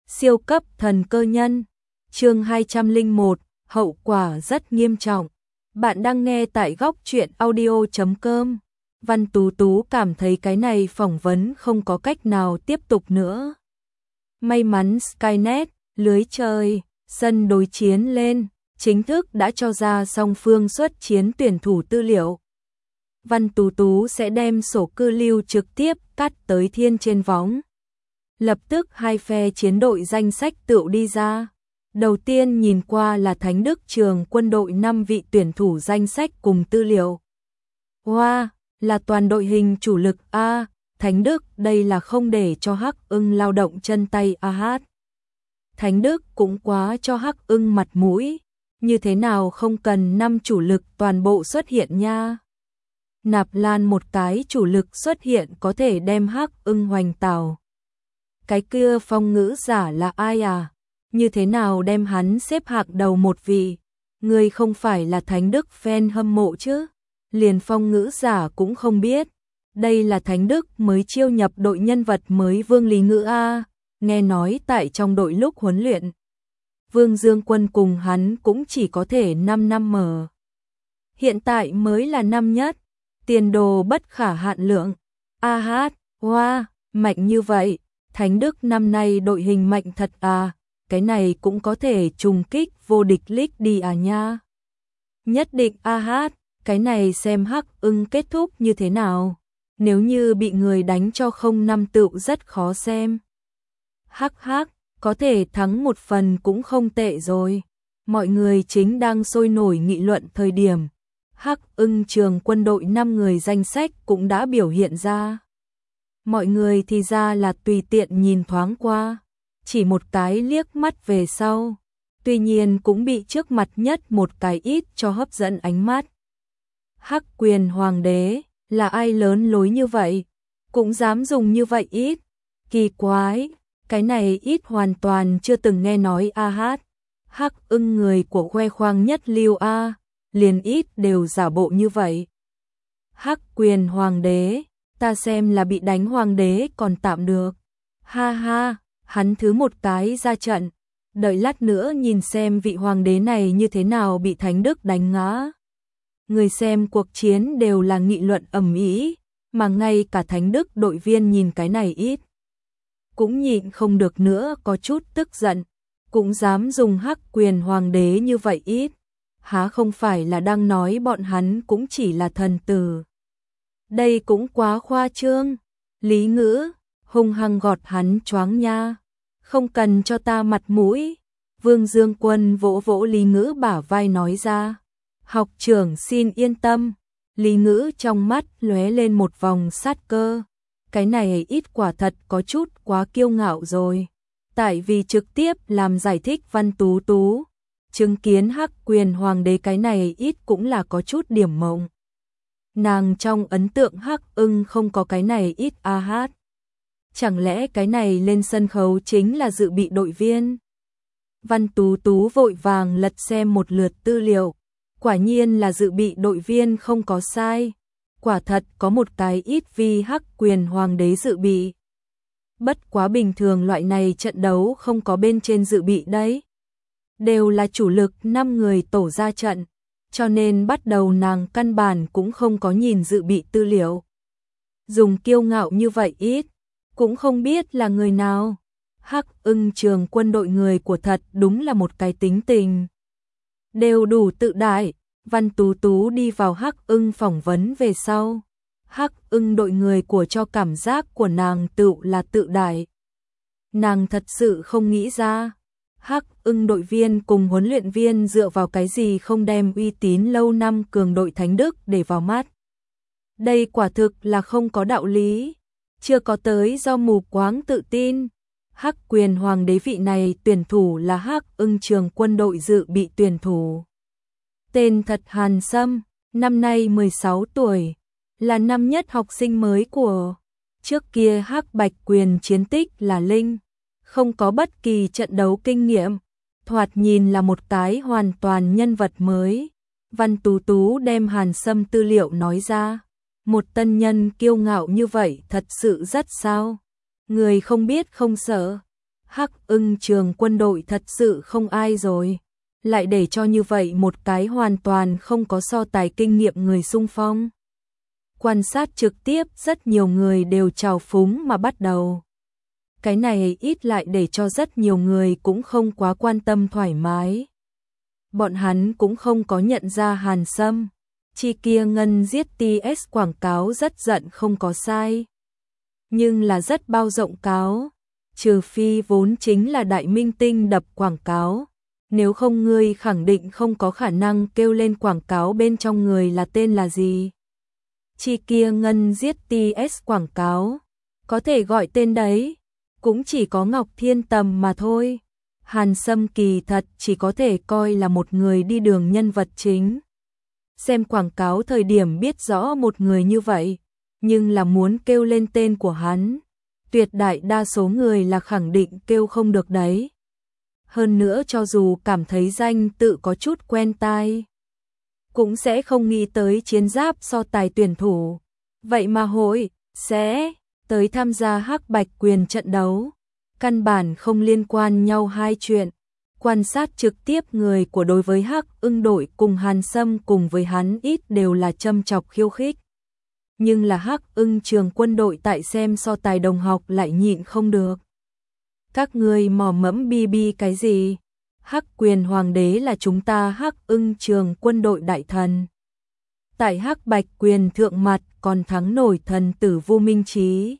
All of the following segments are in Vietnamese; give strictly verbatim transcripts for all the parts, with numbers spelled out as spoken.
Siêu cấp thần cơ nhân. Chương hai trăm lẻ một, hậu quả rất nghiêm trọng. Bạn đang nghe tại góc truyện audio chấm com. Văn Tú Tú cảm thấy cái này phỏng vấn không có cách nào tiếp tục nữa. May mắn Skynet, lưới trời, sân đối chiến lên, chính thức đã cho ra song phương xuất chiến tuyển thủ tư liệu. Văn Tú Tú sẽ đem sổ cư lưu trực tiếp cắt tới thiên trên võng. Lập tức hai phe chiến đội danh sách tựu đi ra. Đầu tiên nhìn qua là Thánh Đức Trường Quân đội năm vị tuyển thủ danh sách cùng tư liệu. Wow, là toàn đội hình chủ lực A, Thánh Đức đây là không để cho Hắc Ưng lao động chân tay a hát. Thánh Đức cũng quá cho Hắc Ưng mặt mũi, như thế nào không cần năm chủ lực toàn bộ xuất hiện nha. Nạp Lan một cái chủ lực xuất hiện có thể đem Hắc Ưng hoành tảo. Cái kia phong ngữ giả là ai à? Như thế nào đem hắn xếp hạng đầu một vị? Người không phải là Thánh Đức fan hâm mộ chứ? Liền phong ngữ giả cũng không biết. Đây là Thánh Đức mới chiêu nhập đội nhân vật mới Vương Lý Ngữ A. Nghe nói tại trong đội lúc huấn luyện, Vương Dương Quân cùng hắn cũng chỉ có thể năm năm mở. Hiện tại mới là năm nhất. Tiền đồ bất khả hạn lượng. A hát, hoa, wow, mạnh như vậy. Thánh Đức năm nay đội hình mạnh thật à, cái này cũng có thể trùng kích vô địch league đi à nha. Nhất định a hát, cái này xem Hắc Ưng kết thúc như thế nào. Nếu như bị người đánh cho không năm tựu rất khó xem. Hắc hắc, có thể thắng một phần cũng không tệ rồi. Mọi người chính đang sôi nổi nghị luận thời điểm. Hắc Ưng Trường Quân đội năm người danh sách cũng đã biểu hiện ra. Mọi người thì ra là tùy tiện nhìn thoáng qua, chỉ một cái liếc mắt về sau, tuy nhiên cũng bị trước mặt nhất một cái ít cho hấp dẫn ánh mắt. Hắc Quyền Hoàng đế, là ai lớn lối như vậy, cũng dám dùng như vậy ít, kỳ quái, cái này ít hoàn toàn chưa từng nghe nói a hát. Hắc Ưng người của khoe khoang nhất lưu a, liền ít đều giả bộ như vậy. Hắc Quyền Hoàng đế, ta xem là bị đánh hoàng đế còn tạm được. Ha ha, hắn thứ một cái ra trận, đợi lát nữa nhìn xem vị hoàng đế này như thế nào bị Thánh Đức đánh ngã. Người xem cuộc chiến đều là nghị luận ầm ĩ, mà ngay cả Thánh Đức đội viên nhìn cái này ít cũng nhịn không được nữa, có chút tức giận, cũng dám dùng Hắc Quyền Hoàng đế như vậy ít, há không phải là đang nói bọn hắn cũng chỉ là thần tử. Đây cũng quá khoa trương. Lý Ngữ hung hăng gọt hắn choáng nha. Không cần cho ta mặt mũi. Vương Dương Quân vỗ vỗ Lý Ngữ bả vai nói ra. Học trưởng xin yên tâm. Lý Ngữ trong mắt lóe lên một vòng sát cơ. Cái này ít quả thật có chút quá kiêu ngạo rồi. Tại vì trực tiếp làm giải thích Văn Tú Tú. Chứng kiến Hắc Quyền Hoàng đế cái này ít cũng là có chút điểm mộng. Nàng trong ấn tượng Hắc Ưng không có cái này ít a hát. Chẳng lẽ cái này lên sân khấu chính là dự bị đội viên? Văn Tú Tú vội vàng lật xem một lượt tư liệu. Quả nhiên là dự bị đội viên không có sai. Quả thật có một cái ít vì Hắc Quyền Hoàng đế dự bị. Bất quá bình thường loại này trận đấu không có bên trên dự bị đấy. Đều là chủ lực năm người tổ ra trận. Cho nên bắt đầu nàng căn bản cũng không có nhìn dự bị tư liệu. Dùng kiêu ngạo như vậy ít, cũng không biết là người nào. Hắc Ưng Trường Quân đội người của thật đúng là một cái tính tình. Đều đủ tự đại. Văn Tú Tú đi vào Hắc Ưng phỏng vấn về sau. Hắc Ưng đội người của cho cảm giác của nàng tựu là tự đại. Nàng thật sự không nghĩ ra. Hắc Ưng đội viên cùng huấn luyện viên dựa vào cái gì không đem uy tín lâu năm cường đội Thánh Đức để vào mắt. Đây quả thực là không có đạo lý. Chưa có tới do mù quáng tự tin. Hắc Quyền Hoàng đế vị này tuyển thủ là Hắc Ưng Trường Quân đội dự bị tuyển thủ. Tên thật Hàn Sâm, năm nay mười sáu tuổi, là năm nhất học sinh mới của. Trước kia Hắc Bạch Quyền chiến tích là linh. Không có bất kỳ trận đấu kinh nghiệm, thoạt nhìn là một cái hoàn toàn nhân vật mới. Văn Tú Tú đem Hàn Sâm tư liệu nói ra. Một tân nhân kiêu ngạo như vậy thật sự rất sao. Người không biết không sợ. Hắc Ưng Trường Quân đội thật sự không ai rồi. Lại để cho như vậy một cái hoàn toàn không có so tài kinh nghiệm người xung phong. Quan sát trực tiếp rất nhiều người đều trào phúng mà bắt đầu. Cái này ít lại để cho rất nhiều người cũng không quá quan tâm thoải mái. Bọn hắn cũng không có nhận ra Hàn Sâm. Chi kia ngân giết tê ét quảng cáo rất giận không có sai. Nhưng là rất bao rộng cáo. Trừ phi vốn chính là đại minh tinh đập quảng cáo. Nếu không ngươi khẳng định không có khả năng kêu lên quảng cáo bên trong người là tên là gì. Chi kia ngân giết tê ét quảng cáo. Có thể gọi tên đấy. Cũng chỉ có Ngọc Thiên Tầm mà thôi. Hàn Sâm kỳ thật chỉ có thể coi là một người đi đường nhân vật chính. Xem quảng cáo thời điểm biết rõ một người như vậy. Nhưng là muốn kêu lên tên của hắn. Tuyệt đại đa số người là khẳng định kêu không được đấy. Hơn nữa cho dù cảm thấy danh tự có chút quen tai, cũng sẽ không nghĩ tới chiến giáp so tài tuyển thủ. Vậy mà hội, sẽ tới tham gia Hắc Bạch Quyền trận đấu. Căn bản không liên quan nhau hai chuyện. Quan sát trực tiếp người của đối với Hắc Ưng đội cùng Hàn Sâm cùng với hắn ít đều là châm chọc khiêu khích. Nhưng là Hắc Ưng Trường Quân đội tại xem so tài đồng học lại nhịn không được. Các ngươi mò mẫm bi bi cái gì? Hắc Quyền Hoàng đế là chúng ta Hắc Ưng Trường Quân đội đại thần. Tại Hắc Bạch Quyền thượng mặt còn thắng nổi thần tử Vu Minh Chí.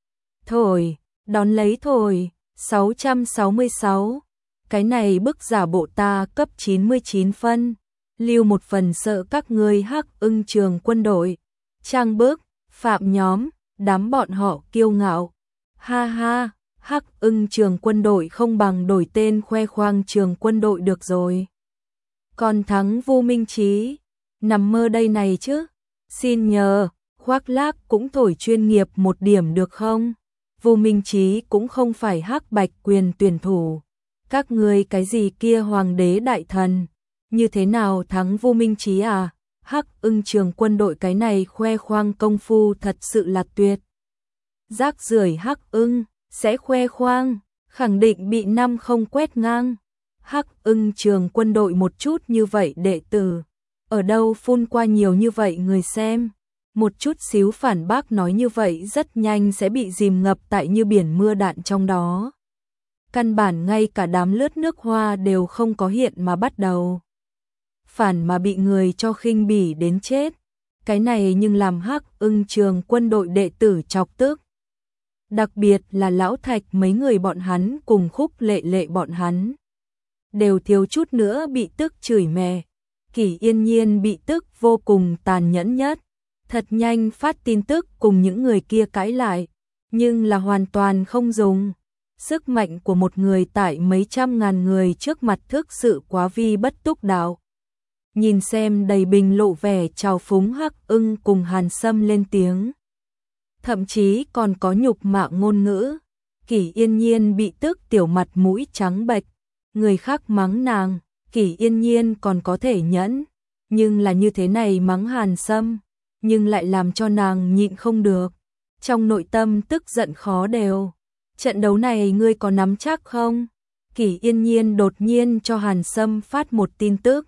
Thổi, đón lấy thổi, sáu trăm sáu mươi sáu. Cái này bức giả bộ ta cấp chín mươi chín phân. Lưu một phần sợ các ngươi Hắc Ưng Trường Quân đội. Trang bức, phạm nhóm, đám bọn họ kiêu ngạo. Ha ha, Hắc Ưng Trường Quân đội không bằng đổi tên khoe khoang Trường Quân đội được rồi. Còn thắng Vu Minh Chí, nằm mơ đây này chứ. Xin nhờ, khoác lác cũng thổi chuyên nghiệp một điểm được không? Vu Minh Chí cũng không phải Hắc Bạch Quyền tuyển thủ. Các ngươi cái gì kia hoàng đế đại thần, như thế nào thắng Vu Minh Chí à? Hắc Ưng Trường Quân đội cái này khoe khoang công phu thật sự là tuyệt. Rác rưởi Hắc Ưng sẽ khoe khoang, khẳng định bị năm không quét ngang. Hắc Ưng Trường Quân đội một chút như vậy đệ tử, ở đâu phun qua nhiều như vậy người xem. Một chút xíu phản bác nói như vậy rất nhanh sẽ bị dìm ngập tại như biển mưa đạn trong đó. Căn bản ngay cả đám lướt nước hoa đều không có hiện mà bắt đầu. Phản mà bị người cho khinh bỉ đến chết. Cái này nhưng làm Hắc Ưng Trường Quân đội đệ tử chọc tức. Đặc biệt là Lão Thạch mấy người bọn hắn cùng Khúc Lệ Lệ bọn hắn. Đều thiếu chút nữa bị tức chửi mè. Kỷ Yên Nhiên bị tức vô cùng tàn nhẫn nhất. Thật nhanh phát tin tức cùng những người kia cãi lại. Nhưng là hoàn toàn không dùng. Sức mạnh của một người tại mấy trăm ngàn người trước mặt thực sự quá vi bất túc đạo. Nhìn xem đầy bình lộ vẻ trào phúng Hắc Ưng cùng Hàn Sâm lên tiếng. Thậm chí còn có nhục mạ ngôn ngữ. Kỷ Yên Nhiên bị tức tiểu mặt mũi trắng bệch. Người khác mắng nàng, Kỷ Yên Nhiên còn có thể nhẫn. Nhưng là như thế này mắng Hàn Sâm, nhưng lại làm cho nàng nhịn không được. Trong nội tâm tức giận khó đều. Trận đấu này ngươi có nắm chắc không? Kỷ Yên Nhiên đột nhiên cho Hàn Sâm phát một tin tức.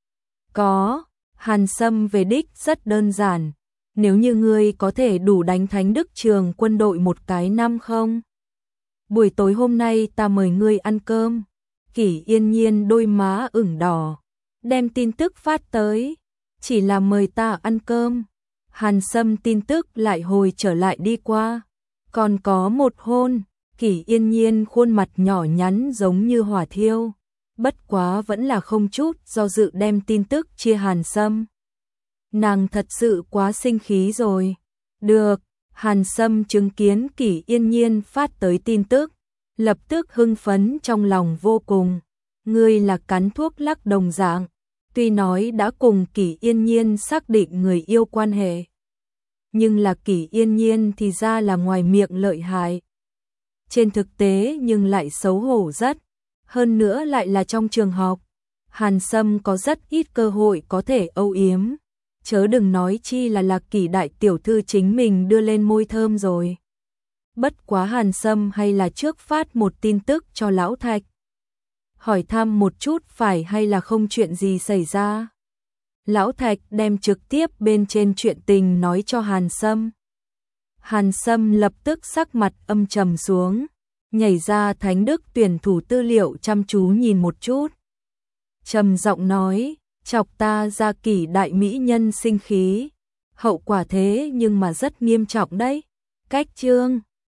Có, Hàn Sâm về đích rất đơn giản. Nếu như ngươi có thể đủ đánh Thánh Đức Trường Quân đội một cái năm không? Buổi tối hôm nay ta mời ngươi ăn cơm. Kỷ Yên Nhiên đôi má ửng đỏ, đem tin tức phát tới. Chỉ là mời ta ăn cơm. Hàn Sâm tin tức lại hồi trở lại đi qua. Còn có một hôn. Kỷ Yên Nhiên khuôn mặt nhỏ nhắn giống như hỏa thiêu. Bất quá vẫn là không chút do dự đem tin tức chia Hàn Sâm. Nàng thật sự quá sinh khí rồi. Được, Hàn Sâm chứng kiến Kỷ Yên Nhiên phát tới tin tức. Lập tức hưng phấn trong lòng vô cùng. Ngươi là cắn thuốc lắc đồng dạng. Tuy nói đã cùng Kỷ Yên Nhiên xác định người yêu quan hệ. Nhưng là Kỷ Yên Nhiên thì ra là ngoài miệng lợi hại. Trên thực tế nhưng lại xấu hổ rất. Hơn nữa lại là trong trường học. Hàn Sâm có rất ít cơ hội có thể âu yếm. Chớ đừng nói chi là là Kỷ đại tiểu thư chính mình đưa lên môi thơm rồi. Bất quá Hàn Sâm hay là trước phát một tin tức cho Lão Thạch. Hỏi thăm một chút phải hay là không chuyện gì xảy ra. Lão Thạch đem trực tiếp bên trên chuyện tình nói cho Hàn Sâm. Hàn Sâm lập tức sắc mặt âm trầm xuống, nhảy ra Thánh Đức tuyển thủ tư liệu chăm chú nhìn một chút. Trầm giọng nói, chọc ta Gia Kỷ đại mỹ nhân sinh khí. Hậu quả thế nhưng mà rất nghiêm trọng đấy. Cách chương